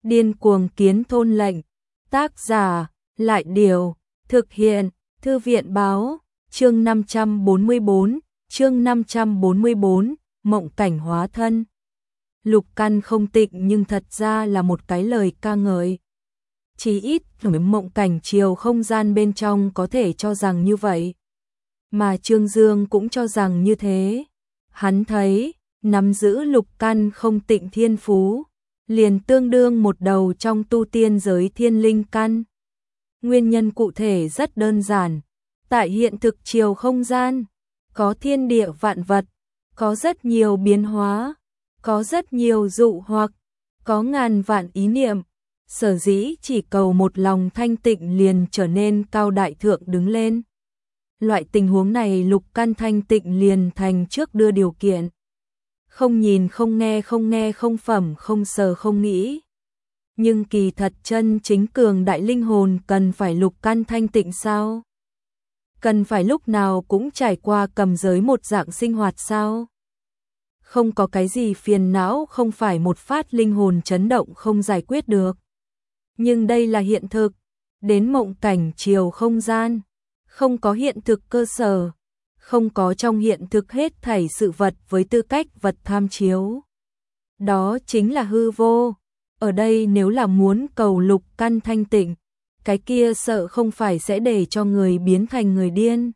Điên cuồng kiến thôn lệnh. Tác giả, Lại Điều. Thực hiện, Thư viện báo. Chương 544, chương 544, mộng cảnh hóa thân. Lục Căn không tịnh nhưng thật ra là một cái lời ca ngợi. Chỉ ít, mộng cảnh chiều không gian bên trong có thể cho rằng như vậy. Mà Trương Dương cũng cho rằng như thế. Hắn thấy, nắm giữ lục căn không tịnh thiên phú, liền tương đương một đầu trong tu tiên giới thiên linh căn. Nguyên nhân cụ thể rất đơn giản. Tại hiện thực chiều không gian, có thiên địa vạn vật, có rất nhiều biến hóa, có rất nhiều dụ hoặc, có ngàn vạn ý niệm. Sở dĩ chỉ cầu một lòng thanh tịnh liền trở nên cao đại thượng đứng lên. Loại tình huống này lục căn thanh tịnh liền thành trước đưa điều kiện. Không nhìn không nghe không phẩm không sờ không nghĩ. Nhưng kỳ thật chân chính cường đại linh hồn cần phải lục căn thanh tịnh sao? Cần phải lúc nào cũng trải qua cầm giới một dạng sinh hoạt sao? Không có cái gì phiền não không phải một phát linh hồn chấn động không giải quyết được. Nhưng đây là hiện thực, đến mộng cảnh chiều không gian, không có hiện thực cơ sở, không có trong hiện thực hết thảy sự vật với tư cách vật tham chiếu. Đó chính là hư vô. Ở đây nếu là muốn cầu lục căn thanh tịnh, cái kia sợ không phải sẽ để cho người biến thành người điên.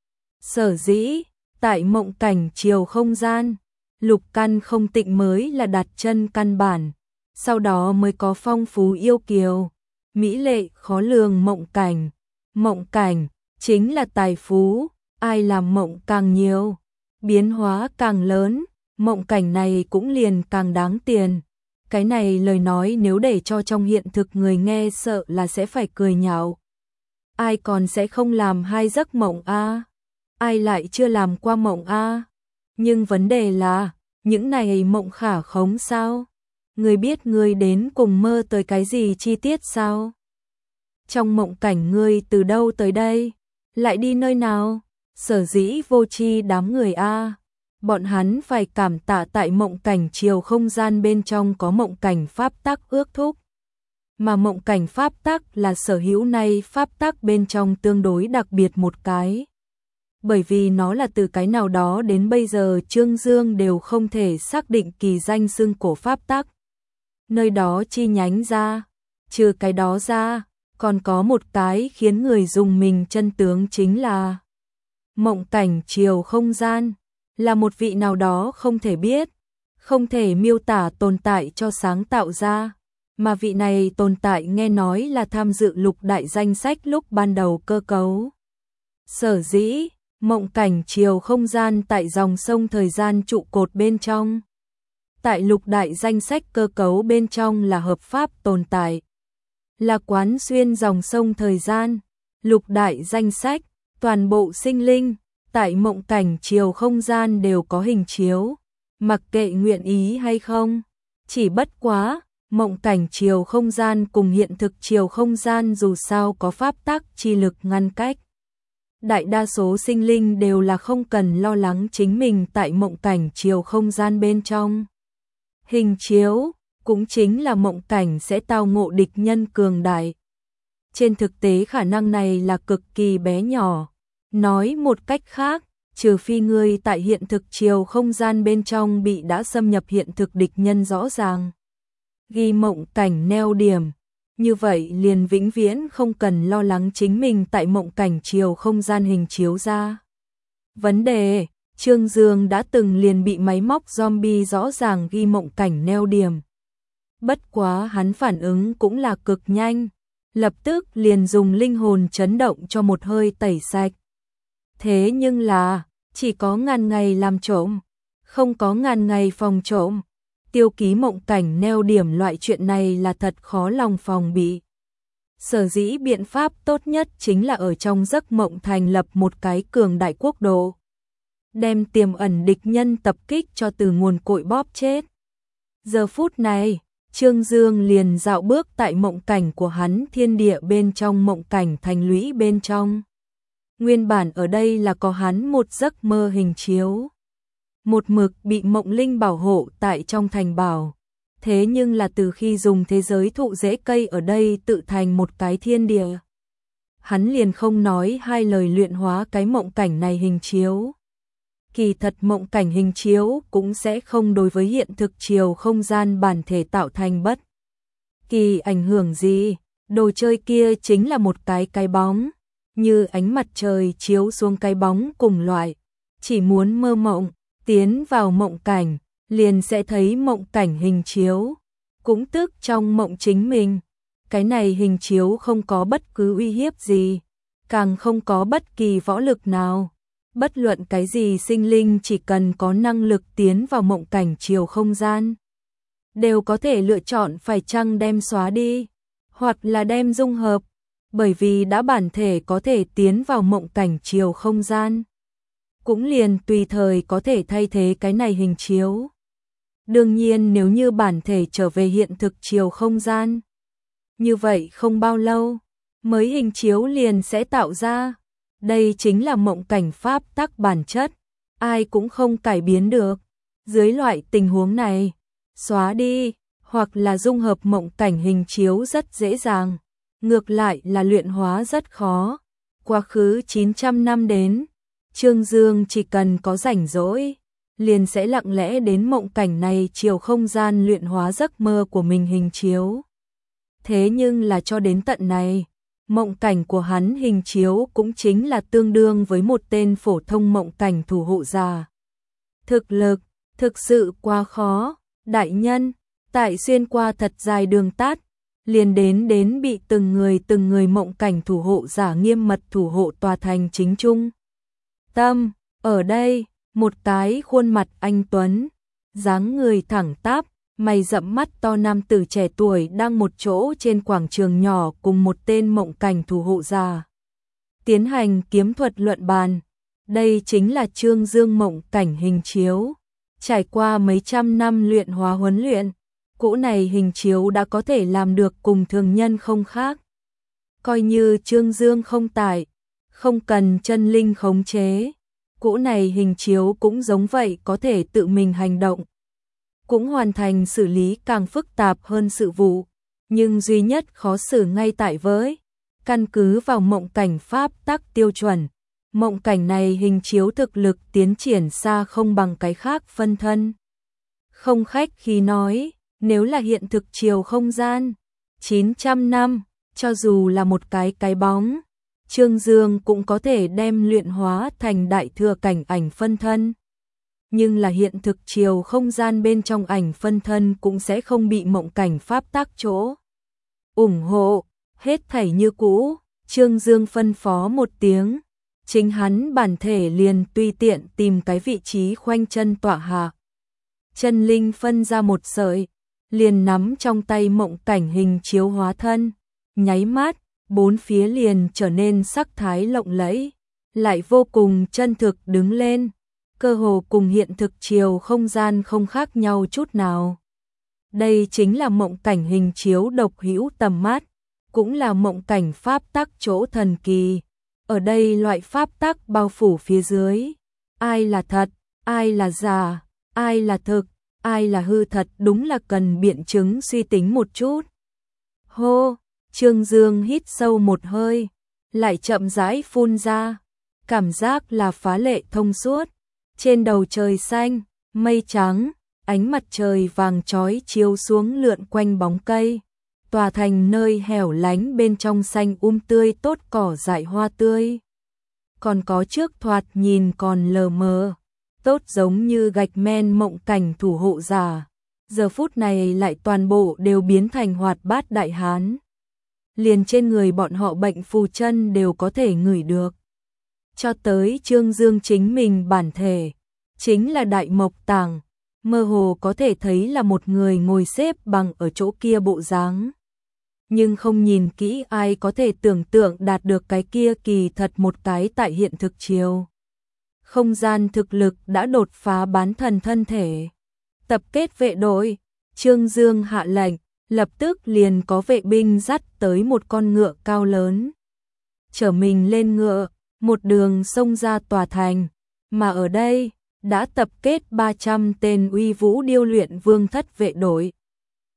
Sở dĩ, tại mộng cảnh chiều không gian, lục căn không tịnh mới là đặt chân căn bản, sau đó mới có phong phú yêu kiều, mỹ lệ khó lường mộng cảnh. Mộng cảnh chính là tài phú, ai làm mộng càng nhiều, biến hóa càng lớn, mộng cảnh này cũng liền càng đáng tiền. Cái này lời nói nếu để cho trong hiện thực người nghe sợ là sẽ phải cười nhạo. Ai còn sẽ không làm hai giấc mộng a? Ai lại chưa làm qua mộng a? Nhưng vấn đề là, những này mộng khả khống sao? Người biết người đến cùng mơ tới cái gì chi tiết sao? Trong mộng cảnh ngươi từ đâu tới đây? Lại đi nơi nào? Sở dĩ vô tri đám người a, bọn hắn phải cảm tạ tại mộng cảnh chiều không gian bên trong có mộng cảnh pháp tắc ước thúc. Mà mộng cảnh pháp tắc là sở hữu này pháp tắc bên trong tương đối đặc biệt một cái. Bởi vì nó là từ cái nào đó đến bây giờ Trương Dương đều không thể xác định kỳ danh xưng cổ pháp tắc. Nơi đó chi nhánh ra, trừ cái đó ra, còn có một cái khiến người dùng mình chân tướng chính là mộng cảnh chiều không gian, là một vị nào đó không thể biết, không thể miêu tả tồn tại cho sáng tạo ra, mà vị này tồn tại nghe nói là tham dự lục đại danh sách lúc ban đầu cơ cấu. Sở dĩ, mộng cảnh chiều không gian tại dòng sông thời gian trụ cột bên trong. Tại lục đại danh sách cơ cấu bên trong là hợp pháp tồn tại. Là quán xuyên dòng sông thời gian, lục đại danh sách, toàn bộ sinh linh, tại mộng cảnh chiều không gian đều có hình chiếu, mặc kệ nguyện ý hay không. Chỉ bất quá, mộng cảnh chiều không gian cùng hiện thực chiều không gian dù sao có pháp tắc chi lực ngăn cách. Đại đa số sinh linh đều là không cần lo lắng chính mình tại mộng cảnh chiều không gian bên trong. Hình chiếu cũng chính là mộng cảnh sẽ tao ngộ địch nhân cường đại. Trên thực tế khả năng này là cực kỳ bé nhỏ. Nói một cách khác, trừ phi ngươi tại hiện thực chiều không gian bên trong bị đã xâm nhập hiện thực địch nhân rõ ràng. Ghi mộng cảnh neo điểm. Như vậy liền vĩnh viễn không cần lo lắng chính mình tại mộng cảnh chiều không gian hình chiếu ra. Vấn đề, Trương Dương đã từng liền bị máy móc zombie rõ ràng ghi mộng cảnh neo điểm. Bất quá hắn phản ứng cũng là cực nhanh, lập tức liền dùng linh hồn chấn động cho một hơi tẩy sạch. Thế nhưng là, chỉ có ngàn ngày làm trộm, không có ngàn ngày phòng trộm. Tiêu ký mộng cảnh neo điểm loại chuyện này là thật khó lòng phòng bị. Sở dĩ biện pháp tốt nhất chính là ở trong giấc mộng thành lập một cái cường đại quốc độ. Đem tiềm ẩn địch nhân tập kích cho từ nguồn cội bóp chết. Giờ phút này, Trương Dương liền dạo bước tại mộng cảnh của hắn thiên địa bên trong mộng cảnh thành lũy bên trong. Nguyên bản ở đây là có hắn một giấc mơ hình chiếu. Một mực bị mộng linh bảo hộ tại trong thành bảo. Thế nhưng là từ khi dùng thế giới thụ rễ cây ở đây tự thành một cái thiên địa, hắn liền không nói hai lời luyện hóa cái mộng cảnh này hình chiếu. Kỳ thật mộng cảnh hình chiếu cũng sẽ không đối với hiện thực chiều không gian bản thể tạo thành bất kỳ ảnh hưởng gì, đồ chơi kia chính là một cái bóng, như ánh mặt trời chiếu xuống cái bóng cùng loại, chỉ muốn mơ mộng, tiến vào mộng cảnh, liền sẽ thấy mộng cảnh hình chiếu, cũng tức trong mộng chính mình. Cái này hình chiếu không có bất cứ uy hiếp gì, càng không có bất kỳ võ lực nào. Bất luận cái gì sinh linh chỉ cần có năng lực tiến vào mộng cảnh chiều không gian, đều có thể lựa chọn phải chăng đem xóa đi, hoặc là đem dung hợp, bởi vì đã bản thể có thể tiến vào mộng cảnh chiều không gian, cũng liền tùy thời có thể thay thế cái này hình chiếu. Đương nhiên nếu như bản thể trở về hiện thực chiều không gian, như vậy không bao lâu, mới hình chiếu liền sẽ tạo ra. Đây chính là mộng cảnh pháp tắc bản chất, ai cũng không cải biến được. Dưới loại tình huống này, xóa đi, hoặc là dung hợp mộng cảnh hình chiếu rất dễ dàng, ngược lại là luyện hóa rất khó. Quá khứ 900 năm đến, Trương Dương chỉ cần có rảnh rỗi, liền sẽ lặng lẽ đến mộng cảnh này chiều không gian luyện hóa giấc mơ của mình hình chiếu. Thế nhưng là cho đến tận này, mộng cảnh của hắn hình chiếu cũng chính là tương đương với một tên phổ thông mộng cảnh thủ hộ giả. Thực lực, thực sự quá khó, đại nhân, tại xuyên qua thật dài đường tát, liền đến bị từng người mộng cảnh thủ hộ giả nghiêm mật thủ hộ tòa thành chính trung. Tâm, ở đây, một cái khuôn mặt anh tuấn, dáng người thẳng tắp, mày rậm mắt to nam tử trẻ tuổi đang một chỗ trên quảng trường nhỏ cùng một tên mộng cảnh thủ hộ giả tiến hành kiếm thuật luận bàn. Đây chính là Trương Dương mộng cảnh hình chiếu. Trải qua mấy trăm năm luyện hóa huấn luyện, cỗ này hình chiếu đã có thể làm được cùng thường nhân không khác. Coi như Trương Dương không tại, không cần chân linh khống chế, cỗ này hình chiếu cũng giống vậy có thể tự mình hành động, cũng hoàn thành xử lý càng phức tạp hơn sự vụ, nhưng duy nhất khó xử ngay tại với căn cứ vào mộng cảnh pháp tắc tiêu chuẩn, mộng cảnh này hình chiếu thực lực tiến triển xa không bằng cái khác phân thân. Không khách khí nói, nếu là hiện thực chiều không gian, 900 năm, cho dù là một cái bóng, Trương Dương cũng có thể đem luyện hóa thành đại thừa cảnh ảnh phân thân. Nhưng là hiện thực chiều không gian bên trong ảnh phân thân cũng sẽ không bị mộng cảnh pháp tắc chỗ ủng hộ, hết thảy như cũ. Trương Dương phân phó một tiếng, chính hắn bản thể liền tùy tiện tìm cái vị trí khoanh chân tọa hạ. Chân linh phân ra một sợi, liền nắm trong tay mộng cảnh hình chiếu hóa thân, nháy mắt, bốn phía liền trở nên sắc thái lộng lẫy, lại vô cùng chân thực đứng lên, cơ hồ cùng hiện thực chiều không gian không khác nhau chút nào. Đây chính là mộng cảnh hình chiếu độc hữu tầm mắt, cũng là mộng cảnh pháp tắc chỗ thần kỳ. Ở đây loại pháp tắc bao phủ phía dưới, ai là thật, ai là giả, ai là thực, ai là hư thật đúng là cần biện chứng suy tính một chút. Hô, Trương Dương hít sâu một hơi, lại chậm rãi phun ra, cảm giác là phá lệ thông suốt. Trên đầu trời xanh, mây trắng, ánh mặt trời vàng chói chiếu xuống lượn quanh bóng cây, tòa thành nơi hẻo lánh bên trong xanh tươi tốt cỏ dại hoa tươi. Còn có trước thoạt nhìn còn lờ mờ, tốt giống như gạch men mộng cảnh thủ hộ giả, giờ phút này lại toàn bộ đều biến thành hoạt bát đại hán. Liền trên người bọn họ bệnh phù chân đều có thể ngửi được. Cho tới Trương Dương chính mình bản thể, chính là đại mộc tàng, mơ hồ có thể thấy là một người ngồi xếp bằng ở chỗ kia bộ dáng. Nhưng không nhìn kỹ ai có thể tưởng tượng đạt được cái kia kỳ thật một cái tại hiện thực chiều. Không gian thực lực đã đột phá bán thần thân thể. Tập kết vệ đội, Trương Dương hạ lệnh, lập tức liền có vệ binh dắt tới một con ngựa cao lớn. Chở mình lên ngựa, một đường xông ra tòa thành, mà ở đây đã tập kết 300 tên uy vũ điêu luyện vương thất vệ đội.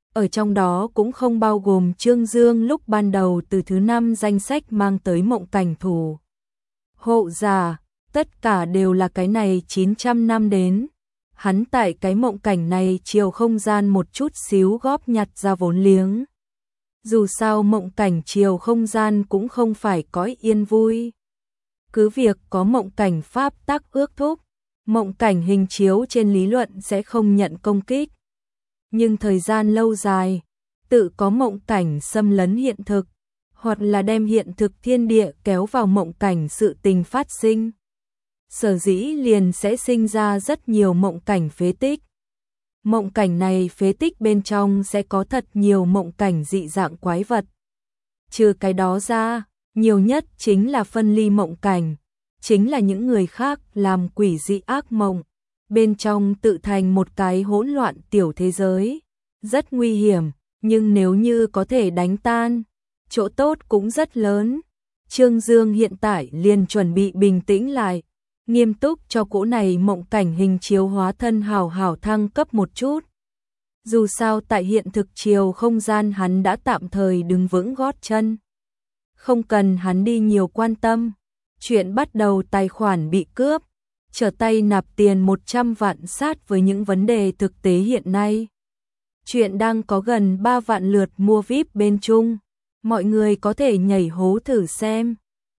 Ở trong đó cũng không bao gồm Trương Dương lúc ban đầu từ thứ 5 danh sách mang tới mộng cảnh thủ hộ giả, tất cả đều là cái này 900 năm đến. Hắn tại cái mộng cảnh này chiều không gian một chút xíu góp nhặt ra vốn liếng. Dù sao mộng cảnh chiều không gian cũng không phải cõi yên vui. Cứ việc có mộng cảnh pháp tắc ước thúc, mộng cảnh hình chiếu trên lý luận sẽ không nhận công kích. Nhưng thời gian lâu dài, tự có mộng cảnh xâm lấn hiện thực, hoặc là đem hiện thực thiên địa kéo vào mộng cảnh sự tình phát sinh. Sở dĩ liền sẽ sinh ra rất nhiều mộng cảnh phế tích. Mộng cảnh này phế tích bên trong sẽ có thật nhiều mộng cảnh dị dạng quái vật. Trừ cái đó ra, nhiều nhất chính là phân ly mộng cảnh, chính là những người khác làm quỷ dị ác mộng, bên trong tự thành một cái hỗn loạn tiểu thế giới. Rất nguy hiểm, nhưng nếu như có thể đánh tan, chỗ tốt cũng rất lớn. Trương Dương hiện tại liền chuẩn bị bình tĩnh lại, nghiêm túc cho cỗ này mộng cảnh hình chiếu hóa thân hào hào thăng cấp một chút. Dù sao tại hiện thực chiều không gian hắn đã tạm thời đứng vững gót chân. Không cần hắn đi nhiều quan tâm. Chuyện bắt đầu tài khoản bị cướp, trở tay nạp tiền 100 vạn sát với những vấn đề thực tế hiện nay. Chuyện đang có gần 3 vạn lượt mua VIP bên Trung. Mọi người có thể nhảy hố thử xem.